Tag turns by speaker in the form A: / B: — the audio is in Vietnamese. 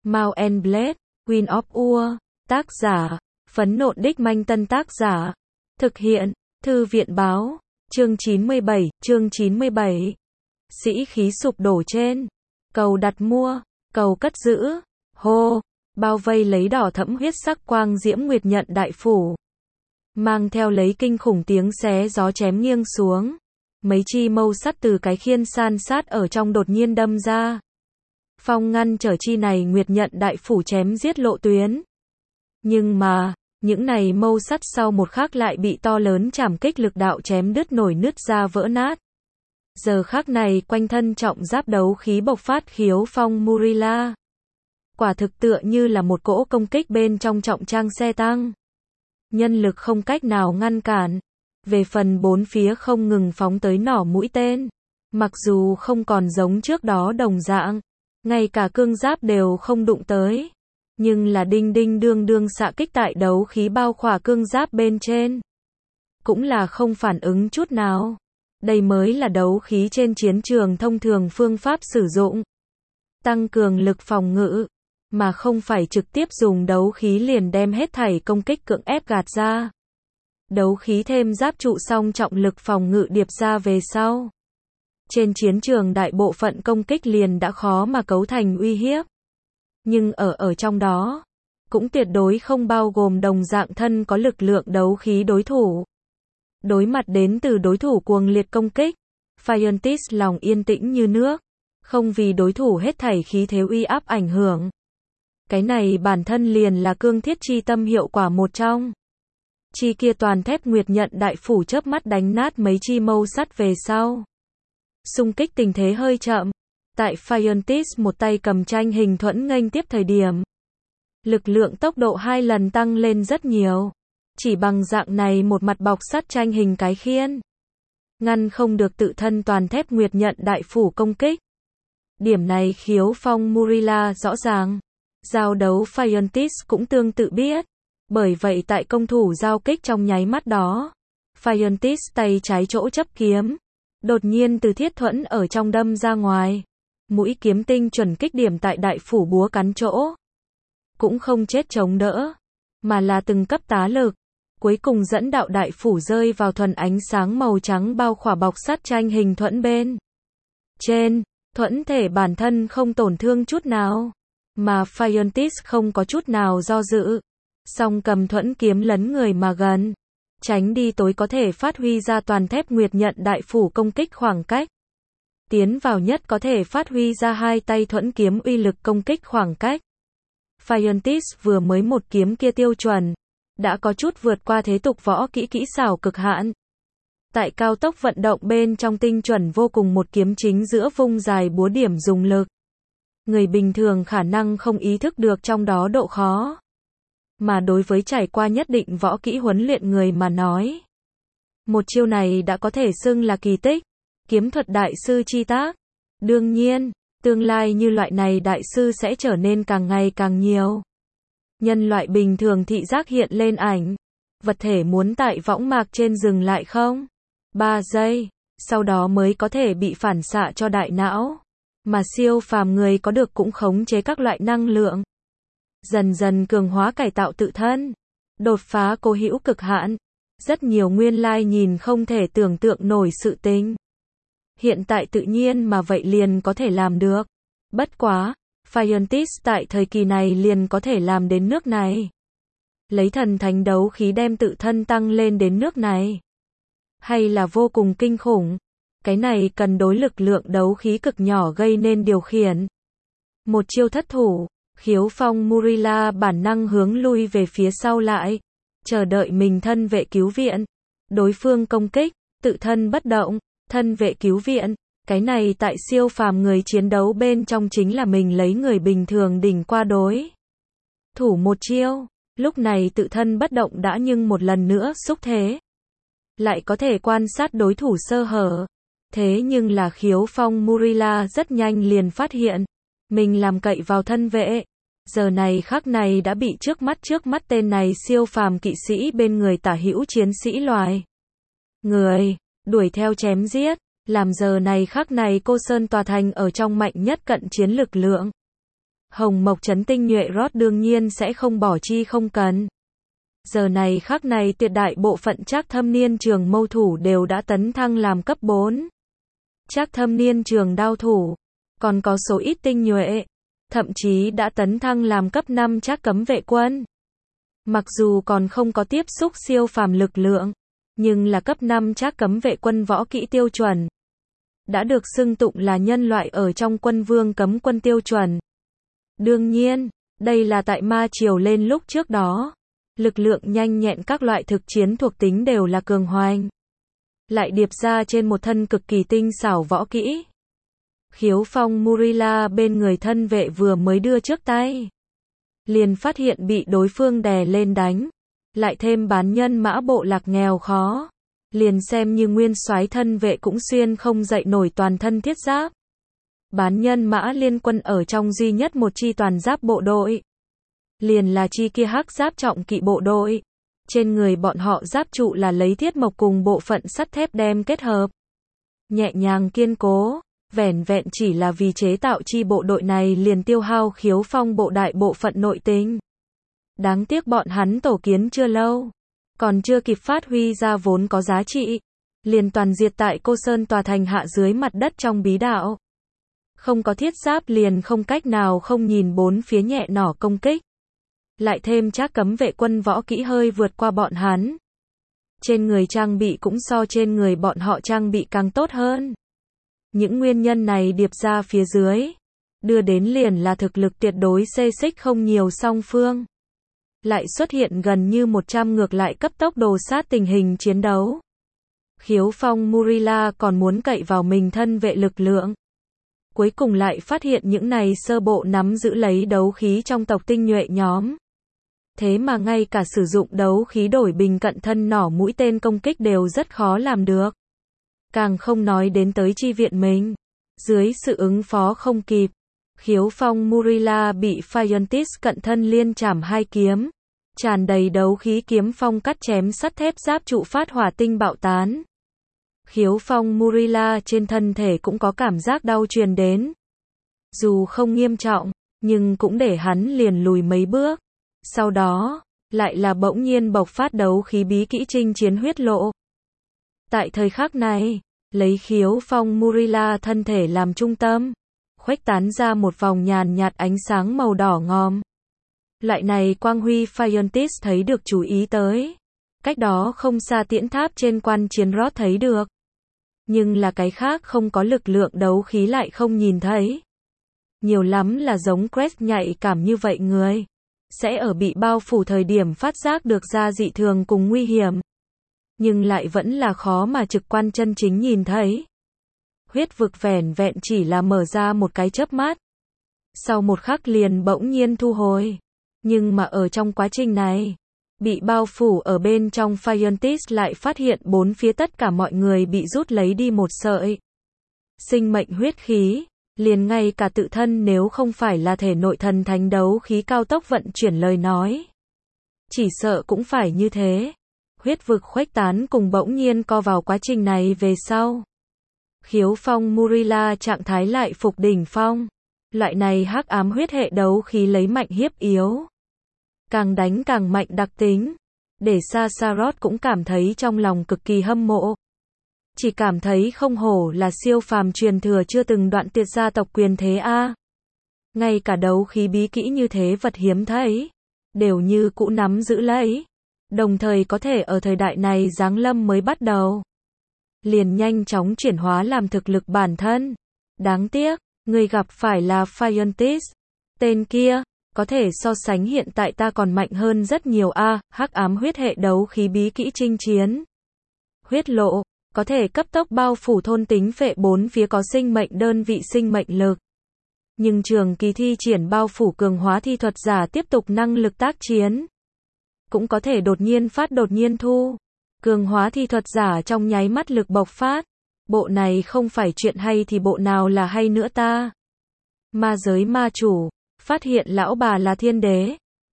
A: Mount and Blade, Queen of War, tác giả, Phấn Nộn Đích Manh Tân tác giả, thực hiện, Thư viện báo, chương 97, sĩ khí sụp đổ trên, cầu đặt mua, cầu cất giữ, hô, bao vây lấy đỏ thẫm huyết sắc quang diễm nguyệt nhận đại phủ. Mang theo lấy kinh khủng tiếng xé gió chém nghiêng xuống. Mấy chi mâu sắt từ cái khiên san sát ở trong đột nhiên đâm ra. Phong ngăn trở chi này nguyệt nhận đại phủ chém giết lộ tuyến. Nhưng mà, những này mâu sắt sau một khắc lại bị to lớn chảm kích lực đạo chém đứt nổi nứt ra vỡ nát. Giờ khắc này quanh thân trọng giáp đấu khí bộc phát khiếu phong Murila. Quả thực tựa như là một cỗ công kích bên trong trọng trang xe tăng. Nhân lực không cách nào ngăn cản. Về phần bốn phía không ngừng phóng tới nỏ mũi tên. Mặc dù không còn giống trước đó đồng dạng, ngay cả cương giáp đều không đụng tới. Nhưng là đinh đinh đương đương xạ kích tại đấu khí bao khỏa cương giáp bên trên. Cũng là không phản ứng chút nào. Đây mới là đấu khí trên chiến trường thông thường phương pháp sử dụng. Tăng cường lực phòng ngự, mà không phải trực tiếp dùng đấu khí liền đem hết thảy công kích cưỡng ép gạt ra. Đấu khí thêm giáp trụ song trọng lực phòng ngự điệp ra về sau. Trên chiến trường đại bộ phận công kích liền đã khó mà cấu thành uy hiếp. Nhưng ở trong đó, cũng tuyệt đối không bao gồm đồng dạng thân có lực lượng đấu khí đối thủ. Đối mặt đến từ đối thủ cuồng liệt công kích, Fiontis lòng yên tĩnh như nước, không vì đối thủ hết thảy khí thế uy áp ảnh hưởng. Cái này bản thân liền là cương thiết chi tâm hiệu quả một trong. Chi kia toàn thép nguyệt nhận đại phủ chớp mắt đánh nát mấy chi mâu sắt về sau. Xung kích tình thế hơi chậm. Tại Fiontis một tay cầm tranh hình thuẫn nghênh tiếp thời điểm. Lực lượng tốc độ 2 lần tăng lên rất nhiều. Chỉ bằng dạng này một mặt bọc sắt tranh hình cái khiên. Ngăn không được tự thân toàn thép nguyệt nhận đại phủ công kích. Điểm này khiếu phong Murila rõ ràng. Giao đấu Fiontis cũng tương tự biết. Bởi vậy tại công thủ giao kích trong nháy mắt đó. Fiontis tay trái chỗ chấp kiếm. Đột nhiên từ thiết thuẫn ở trong đâm ra ngoài. Mũi kiếm tinh chuẩn kích điểm tại đại phủ búa cắn chỗ. Cũng không chết chống đỡ. Mà là từng cấp tá lực. Cuối cùng dẫn đạo đại phủ rơi vào thuần ánh sáng màu trắng bao khỏa bọc sắt tranh hình thuẫn bên trên. Thuẫn thể bản thân không tổn thương chút nào. Mà Fiontis không có chút nào do dự. Song cầm thuẫn kiếm lấn người mà gần. Tránh đi tối có thể phát huy ra toàn thép nguyệt nhận đại phủ công kích khoảng cách. Tiến vào nhất có thể phát huy ra hai tay thuẫn kiếm uy lực công kích khoảng cách. Fiontis vừa mới một kiếm kia tiêu chuẩn. Đã có chút vượt qua thế tục võ kỹ xảo cực hạn. Tại cao tốc vận động bên trong tinh chuẩn vô cùng một kiếm chính giữa vung dài búa điểm dùng lực. Người bình thường khả năng không ý thức được trong đó độ khó. Mà đối với trải qua nhất định võ kỹ huấn luyện người mà nói. Một chiêu này đã có thể xưng là kỳ tích. Kiếm thuật đại sư chi tác. Đương nhiên, tương lai như loại này đại sư sẽ trở nên càng ngày càng nhiều. Nhân loại bình thường thị giác hiện lên ảnh. Vật thể muốn tại võng mạc trên dừng lại không? 3 giây. Sau đó mới có thể bị phản xạ cho đại não. Mà siêu phàm người có được cũng khống chế các loại năng lượng. Dần dần cường hóa cải tạo tự thân. Đột phá cố hữu cực hạn. Rất nhiều nguyên lai nhìn không thể tưởng tượng nổi sự tình. Hiện tại tự nhiên mà vậy liền có thể làm được. Bất quá, Fiontis tại thời kỳ này liền có thể làm đến nước này. Lấy thần thánh đấu khí đem tự thân tăng lên đến nước này. Hay là vô cùng kinh khủng. Cái này cần đối lực lượng đấu khí cực nhỏ gây nên điều khiển. Một chiêu thất thủ, khiếu phong Murila bản năng hướng lui về phía sau lại. Chờ đợi mình thân vệ cứu viện. Đối phương công kích, tự thân bất động, thân vệ cứu viện. Cái này tại siêu phàm người chiến đấu bên trong chính là mình lấy người bình thường đỉnh qua đối thủ một chiêu. Lúc này tự thân bất động đã nhưng một lần nữa xúc thế. Lại có thể quan sát đối thủ sơ hở. Thế nhưng là khiếu phong Murila rất nhanh liền phát hiện. Mình làm cậy vào thân vệ. Giờ này khắc này đã bị trước mắt tên này siêu phàm kỵ sĩ bên người tả hữu chiến sĩ loài. Người, đuổi theo chém giết. Làm giờ này khắc này cô Sơn Tòa Thành ở trong mạnh nhất cận chiến lực lượng. Hồng Mộc Trấn tinh nhuệ Rốt đương nhiên sẽ không bỏ chi không cần. Giờ này khắc này tuyệt đại bộ phận Trác Thâm Niên trường mâu thủ đều đã tấn thăng làm cấp 4. Trác Thâm Niên trường đao thủ, còn có số ít tinh nhuệ, thậm chí đã tấn thăng làm cấp 5 Trác Cấm Vệ Quân. Mặc dù còn không có tiếp xúc siêu phàm lực lượng, nhưng là cấp 5 Trác Cấm Vệ Quân võ kỹ tiêu chuẩn. Đã được xưng tụng là nhân loại ở trong quân vương cấm quân tiêu chuẩn. Đương nhiên, đây là tại ma triều lên lúc trước đó. Lực lượng nhanh nhẹn các loại thực chiến thuộc tính đều là cường hoành. Lại điệp ra trên một thân cực kỳ tinh xảo võ kỹ. Khiếu Phong Murila bên người thân vệ vừa mới đưa trước tay, liền phát hiện bị đối phương đè lên đánh. Lại thêm bán nhân mã bộ lạc nghèo khó. Liền xem như nguyên soái thân vệ cũng xuyên không dậy nổi toàn thân thiết giáp. Bán nhân mã liên quân ở trong duy nhất một chi toàn giáp bộ đội. Liền là chi kia hắc giáp trọng kỵ bộ đội. Trên người bọn họ giáp trụ là lấy thiết mộc cùng bộ phận sắt thép đem kết hợp. Nhẹ nhàng kiên cố, vẻn vẹn chỉ là vì chế tạo chi bộ đội này liền tiêu hao Khiếu Phong bộ đại bộ phận nội tình. Đáng tiếc bọn hắn tổ kiến chưa lâu, còn chưa kịp phát huy ra vốn có giá trị, liền toàn diệt tại Cô Sơn tòa thành hạ dưới mặt đất trong bí đạo. Không có thiết giáp liền không cách nào không nhìn bốn phía nhẹ nỏ công kích. Lại thêm Trác Cấm Vệ Quân võ kỹ hơi vượt qua bọn hắn. Trên người trang bị cũng so trên người bọn họ trang bị càng tốt hơn. Những nguyên nhân này điệp ra phía dưới, đưa đến liền là thực lực tuyệt đối xê xích không nhiều song phương. Lại xuất hiện gần như 100 ngược lại cấp tốc đồ sát tình hình chiến đấu. Khiếu Phong Murila còn muốn cậy vào mình thân vệ lực lượng. Cuối cùng lại phát hiện những này sơ bộ nắm giữ lấy đấu khí trong tộc tinh nhuệ nhóm. Thế mà ngay cả sử dụng đấu khí đổi bình cận thân nỏ mũi tên công kích đều rất khó làm được. Càng không nói đến tới chi viện mình. Dưới sự ứng phó không kịp, Khiếu Phong Murila bị Phiontis cận thân liên chảm 2 kiếm. Tràn đầy đấu khí kiếm phong cắt chém sắt thép giáp trụ phát hỏa tinh bạo tán. Khiếu Phong Murila trên thân thể cũng có cảm giác đau truyền đến. Dù không nghiêm trọng, nhưng cũng để hắn liền lùi mấy bước. Sau đó, lại là bỗng nhiên bộc phát đấu khí bí kỹ chinh chiến huyết lộ. Tại thời khắc này, lấy Khiếu Phong Murila thân thể làm trung tâm, khuếch tán ra một vòng nhàn nhạt ánh sáng màu đỏ ngòm. Loại này quang huy Phiontis thấy được chú ý tới. Cách đó không xa tiễn tháp trên quan chiến Rốt thấy được. Nhưng là cái khác không có lực lượng đấu khí lại không nhìn thấy. Nhiều lắm là giống Crest nhạy cảm như vậy người. Sẽ ở bị bao phủ thời điểm phát giác được ra dị thường cùng nguy hiểm. Nhưng lại vẫn là khó mà trực quan chân chính nhìn thấy. Huyết vực vẻn vẹn chỉ là mở ra một cái chớp mắt. Sau một khắc liền bỗng nhiên thu hồi. Nhưng mà ở trong quá trình này, bị bao phủ ở bên trong Phiontis lại phát hiện bốn phía tất cả mọi người bị rút lấy đi một sợi. Sinh mệnh huyết khí, liền ngay cả tự thân nếu không phải là thể nội thần thánh đấu khí cao tốc vận chuyển lời nói. Chỉ sợ cũng phải như thế. Huyết vực khuếch tán cùng bỗng nhiên co vào quá trình này về sau. Khiếu Phong Murila trạng thái lại phục đỉnh phong. Loại này hắc ám huyết hệ đấu khí lấy mạnh hiếp yếu. Càng đánh càng mạnh đặc tính. Để Sasarot cũng cảm thấy trong lòng cực kỳ hâm mộ. Chỉ cảm thấy không hổ là siêu phàm truyền thừa chưa từng đoạn tuyệt gia tộc quyền thế a. Ngay cả đấu khí bí kỹ như thế vật hiếm thấy. Đều như cũ nắm giữ lấy. Đồng thời có thể ở thời đại này giáng lâm mới bắt đầu. Liền nhanh chóng chuyển hóa làm thực lực bản thân. Đáng tiếc, người gặp phải là Phiontis. Tên kia, có thể so sánh hiện tại ta còn mạnh hơn rất nhiều a. Hắc ám huyết hệ đấu khí bí kỹ chinh chiến. Huyết lộ, có thể cấp tốc bao phủ thôn tính phệ bốn phía có sinh mệnh đơn vị sinh mệnh lực. Nhưng trường kỳ thi triển bao phủ cường hóa thi thuật giả tiếp tục năng lực tác chiến. Cũng có thể đột nhiên phát đột nhiên thu. Cường hóa thi thuật giả trong nháy mắt lực bộc phát. Bộ này không phải chuyện hay thì bộ nào là hay nữa ta. Ma giới ma chủ, phát hiện lão bà là thiên đế.